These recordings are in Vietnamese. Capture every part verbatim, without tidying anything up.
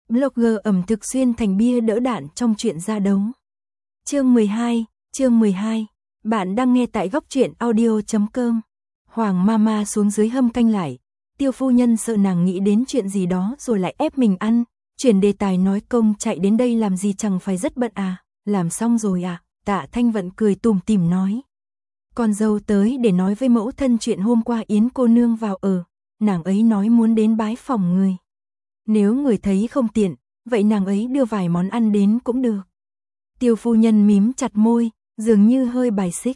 Blogger ẩm thực xuyên thành bia đỡ đạn trong chuyện ra đấu. Chương mười hai, chương mười hai. Bạn đang nghe tại góc truyện audio chấm com. Hoàng Mama xuống dưới hâm canh lại. Tiêu phu nhân sợ nàng nghĩ đến chuyện gì đó rồi lại ép mình ăn. Chuyển đề tài nói công chạy đến đây làm gì, chẳng phải rất bận à? Làm xong rồi à? Tạ Thanh Vận cười tủm tỉm nói. Con dâu tới để nói với mẫu thân chuyện hôm qua Yến cô nương vào ở. Nàng ấy nói muốn đến bái phỏng người. Nếu người thấy không tiện, vậy nàng ấy đưa vài món ăn đến cũng được. Tiêu phu nhân mím chặt môi, dường như hơi bài xích.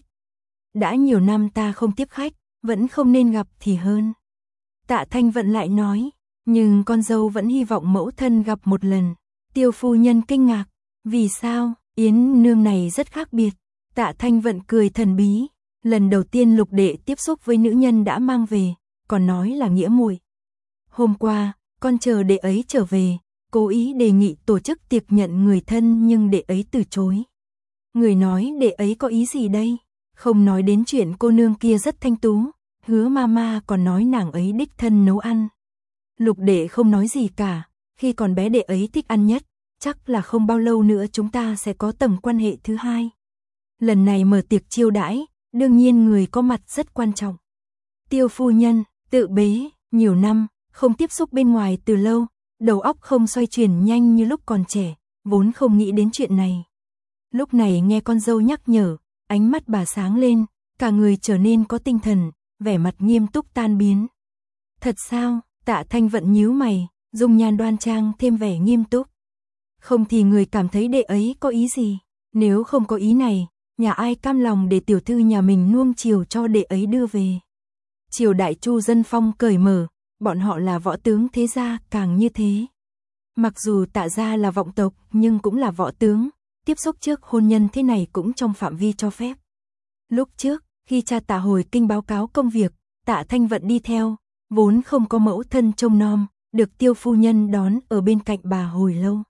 Đã nhiều năm ta không tiếp khách, vẫn không nên gặp thì hơn. Tạ Thanh Vận lại nói, nhưng con dâu vẫn hy vọng mẫu thân gặp một lần. Tiêu phu nhân kinh ngạc, vì sao? Yến nương này rất khác biệt. Tạ Thanh Vận cười thần bí, lần đầu tiên Lục đệ tiếp xúc với nữ nhân đã mang về, còn nói là nghĩa muội. Hôm qua, con chờ đệ ấy trở về, cố ý đề nghị tổ chức tiệc nhận người thân nhưng đệ ấy từ chối. Người nói đệ ấy có ý gì đây? Không nói đến chuyện cô nương kia rất thanh tú, Hứa Mama còn nói nàng ấy đích thân nấu ăn. Lục đệ không nói gì cả, khi còn bé đệ ấy thích ăn nhất, chắc là không bao lâu nữa chúng ta sẽ có tầng quan hệ thứ hai. Lần này mở tiệc chiêu đãi, đương nhiên người có mặt rất quan trọng. Tiêu phu nhân, tự bế, nhiều năm, không tiếp xúc bên ngoài từ lâu, đầu óc không xoay chuyển nhanh như lúc còn trẻ, vốn không nghĩ đến chuyện này. Lúc này nghe con dâu nhắc nhở, ánh mắt bà sáng lên, cả người trở nên có tinh thần, vẻ mặt nghiêm túc tan biến. Thật sao? Tạ Thanh Vận nhíu mày, dung nhan đoan trang thêm vẻ nghiêm túc. Không thì người cảm thấy đệ ấy có ý gì? Nếu không có ý này, nhà ai cam lòng để tiểu thư nhà mình nuông chiều cho đệ ấy đưa về? Triều đại Chu dân phong cởi mở, bọn họ là võ tướng thế gia càng như thế. Mặc dù Tạ gia là vọng tộc nhưng cũng là võ tướng, tiếp xúc trước hôn nhân thế này cũng trong phạm vi cho phép. Lúc trước, khi cha Tạ hồi kinh báo cáo công việc, Tạ Thanh Vận đi theo, vốn không có mẫu thân trông nom, được Tiêu phu nhân đón ở bên cạnh bà hồi lâu.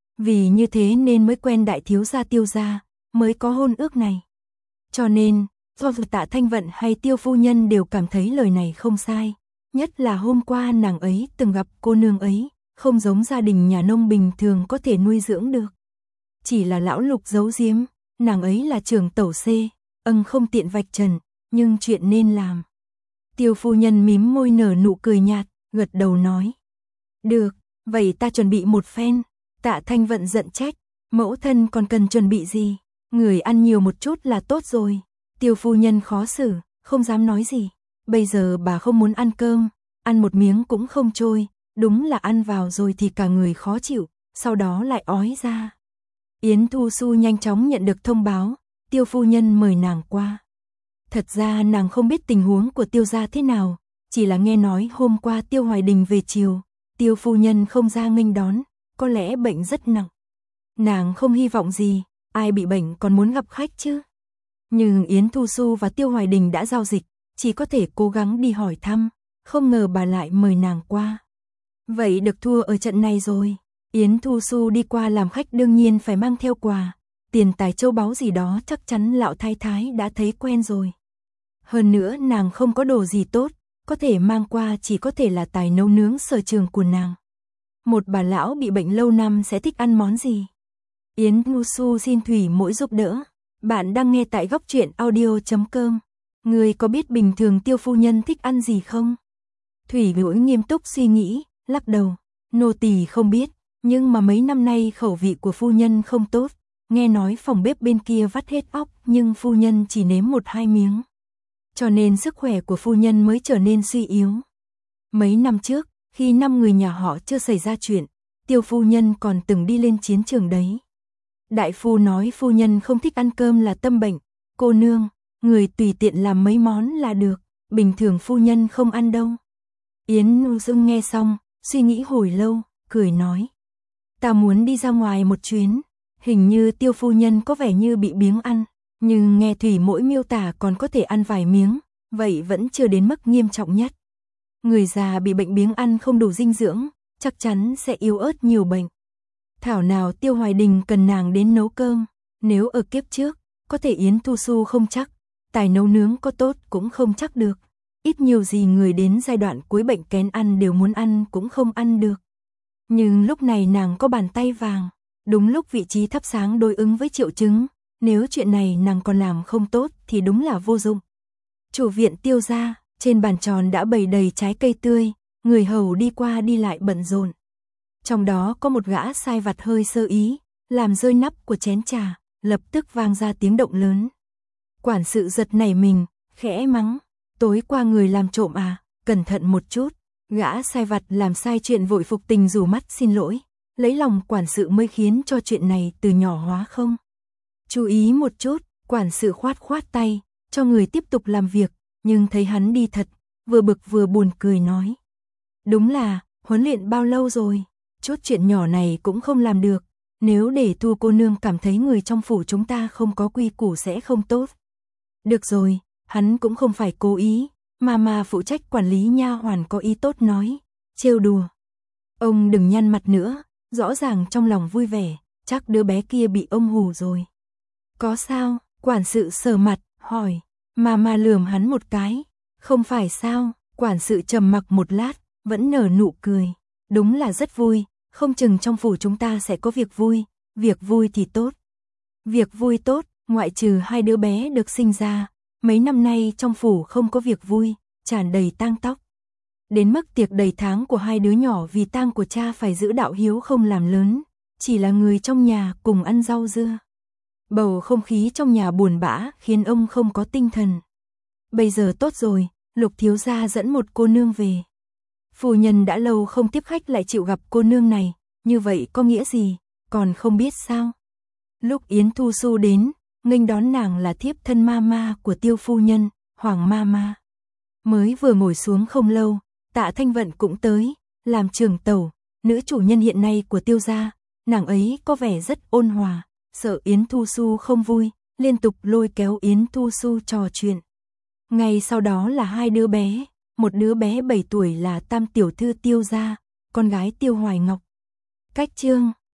Vì như thế nên mới quen đại thiếu gia Tiêu gia, mới có hôn ước này. Cho nên, do Tạ Thanh Vận hay Tiêu phu nhân đều cảm thấy lời này không sai. Nhất là hôm qua nàng ấy từng gặp cô nương ấy, không giống gia đình nhà nông bình thường có thể nuôi dưỡng được. Chỉ là lão Lục giấu giếm, nàng ấy là trưởng tẩu C, âng không tiện vạch trần, nhưng chuyện nên làm. Tiêu phu nhân mím môi nở nụ cười nhạt, gật đầu nói. Được, vậy ta chuẩn bị một phen. Tạ Thanh Vận giận trách, mẫu thân còn cần chuẩn bị gì? Người ăn nhiều một chút là tốt rồi. Tiêu phu nhân khó xử, không dám nói gì. Bây giờ bà không muốn ăn cơm, ăn một miếng cũng không trôi, đúng là ăn vào rồi thì cả người khó chịu, sau đó lại ói ra. Yến Thu Xu nhanh chóng nhận được thông báo, Tiêu phu nhân mời nàng qua. Thật ra nàng không biết tình huống của Tiêu gia thế nào, chỉ là nghe nói hôm qua Tiêu Hoài Đình về chiều, Tiêu phu nhân không ra nghênh đón, có lẽ bệnh rất nặng. Nàng không hy vọng gì, ai bị bệnh còn muốn gặp khách chứ. Nhưng Yến Thu Xu và Tiêu Hoài Đình đã giao dịch, chỉ có thể cố gắng đi hỏi thăm, không ngờ bà lại mời nàng qua. Vậy được thua ở trận này rồi. Yến Thu Xu đi qua làm khách đương nhiên phải mang theo quà, tiền tài châu báu gì đó chắc chắn lão thái thái đã thấy quen rồi. Hơn nữa nàng không có đồ gì tốt, có thể mang qua chỉ có thể là tài nấu nướng sở trường của nàng. Một bà lão bị bệnh lâu năm sẽ thích ăn món gì? Yến Thu Xu xin Thủy Mỗi giúp đỡ. Bạn đang nghe tại góc truyện audio chấm com. Người có biết bình thường Tiêu phu nhân thích ăn gì không? Thủy Mỗi nghiêm túc suy nghĩ, lắc đầu. Nô tỳ không biết, nhưng mà mấy năm nay khẩu vị của phu nhân không tốt. Nghe nói phòng bếp bên kia vắt hết óc nhưng phu nhân chỉ nếm một hai miếng. Cho nên sức khỏe của phu nhân mới trở nên suy yếu. Mấy năm trước, khi năm người nhà họ chưa xảy ra chuyện, Tiêu phu nhân còn từng đi lên chiến trường đấy. Đại phu nói phu nhân không thích ăn cơm là tâm bệnh. Cô nương, người tùy tiện làm mấy món là được, bình thường phu nhân không ăn đâu. Yến Nhu Dương nghe xong, suy nghĩ hồi lâu, cười nói. Ta muốn đi ra ngoài một chuyến, hình như Tiêu phu nhân có vẻ như bị biếng ăn, nhưng nghe Thủy Mỗi miêu tả còn có thể ăn vài miếng, vậy vẫn chưa đến mức nghiêm trọng nhất. Người già bị bệnh biếng ăn không đủ dinh dưỡng, chắc chắn sẽ yếu ớt nhiều bệnh. Thảo nào Tiêu Hoài Đình cần nàng đến nấu cơm, nếu ở kiếp trước, có thể Yến Thu Xu không chắc, tài nấu nướng có tốt cũng không chắc được. Ít nhiều gì người đến giai đoạn cuối bệnh kén ăn đều muốn ăn cũng không ăn được. Nhưng lúc này nàng có bàn tay vàng, đúng lúc vị trí thắp sáng đối ứng với triệu chứng, nếu chuyện này nàng còn làm không tốt thì đúng là vô dụng. Chủ viện Tiêu gia, trên bàn tròn đã bày đầy trái cây tươi, người hầu đi qua đi lại bận rộn. Trong đó có một gã sai vặt hơi sơ ý, làm rơi nắp của chén trà, lập tức vang ra tiếng động lớn. Quản sự giật nảy mình, khẽ mắng, tối qua người làm trộm à, cẩn thận một chút. Gã sai vặt làm sai chuyện vội phục tình rủ mắt xin lỗi, lấy lòng quản sự mới khiến cho chuyện này từ nhỏ hóa không. Chú ý một chút, quản sự khoát khoát tay, cho người tiếp tục làm việc, nhưng thấy hắn đi thật, vừa bực vừa buồn cười nói. Đúng là, huấn luyện bao lâu rồi, chút chuyện nhỏ này cũng không làm được, nếu để Thu cô nương cảm thấy người trong phủ chúng ta không có quy củ sẽ không tốt. Được rồi, hắn cũng không phải cố ý, mà mà phụ trách quản lý nha hoàn có ý tốt nói, trêu đùa. Ông đừng nhăn mặt nữa, rõ ràng trong lòng vui vẻ, chắc đứa bé kia bị ông hù rồi. Có sao, quản sự sờ mặt, hỏi, mà mà lườm hắn một cái, không phải sao, quản sự trầm mặc một lát, vẫn nở nụ cười, đúng là rất vui, không chừng trong phủ chúng ta sẽ có việc vui, việc vui thì tốt. Việc vui tốt, ngoại trừ hai đứa bé được sinh ra, mấy năm nay trong phủ không có việc vui, tràn đầy tang tóc. Đến mức tiệc đầy tháng của hai đứa nhỏ vì tang của cha phải giữ đạo hiếu không làm lớn, chỉ là người trong nhà cùng ăn rau dưa. Bầu không khí trong nhà buồn bã khiến ông không có tinh thần. Bây giờ tốt rồi, Lục thiếu gia dẫn một cô nương về. Phu nhân đã lâu không tiếp khách lại chịu gặp cô nương này, như vậy có nghĩa gì, còn không biết sao. Lúc Yến Thu Xu đến, nghênh đón nàng là thiếp thân ma ma của Tiêu phu nhân, Hoàng ma ma. Mới vừa ngồi xuống không lâu, Tạ Thanh Vận cũng tới, làm trưởng tẩu, nữ chủ nhân hiện nay của Tiêu gia, nàng ấy có vẻ rất ôn hòa, sợ Yến Thu Xu không vui, liên tục lôi kéo Yến Thu Xu trò chuyện. Ngay sau đó là hai đứa bé, một đứa bé bảy tuổi là Tam tiểu thư Tiêu gia, con gái Tiêu Hoài Ngọc. Cách chương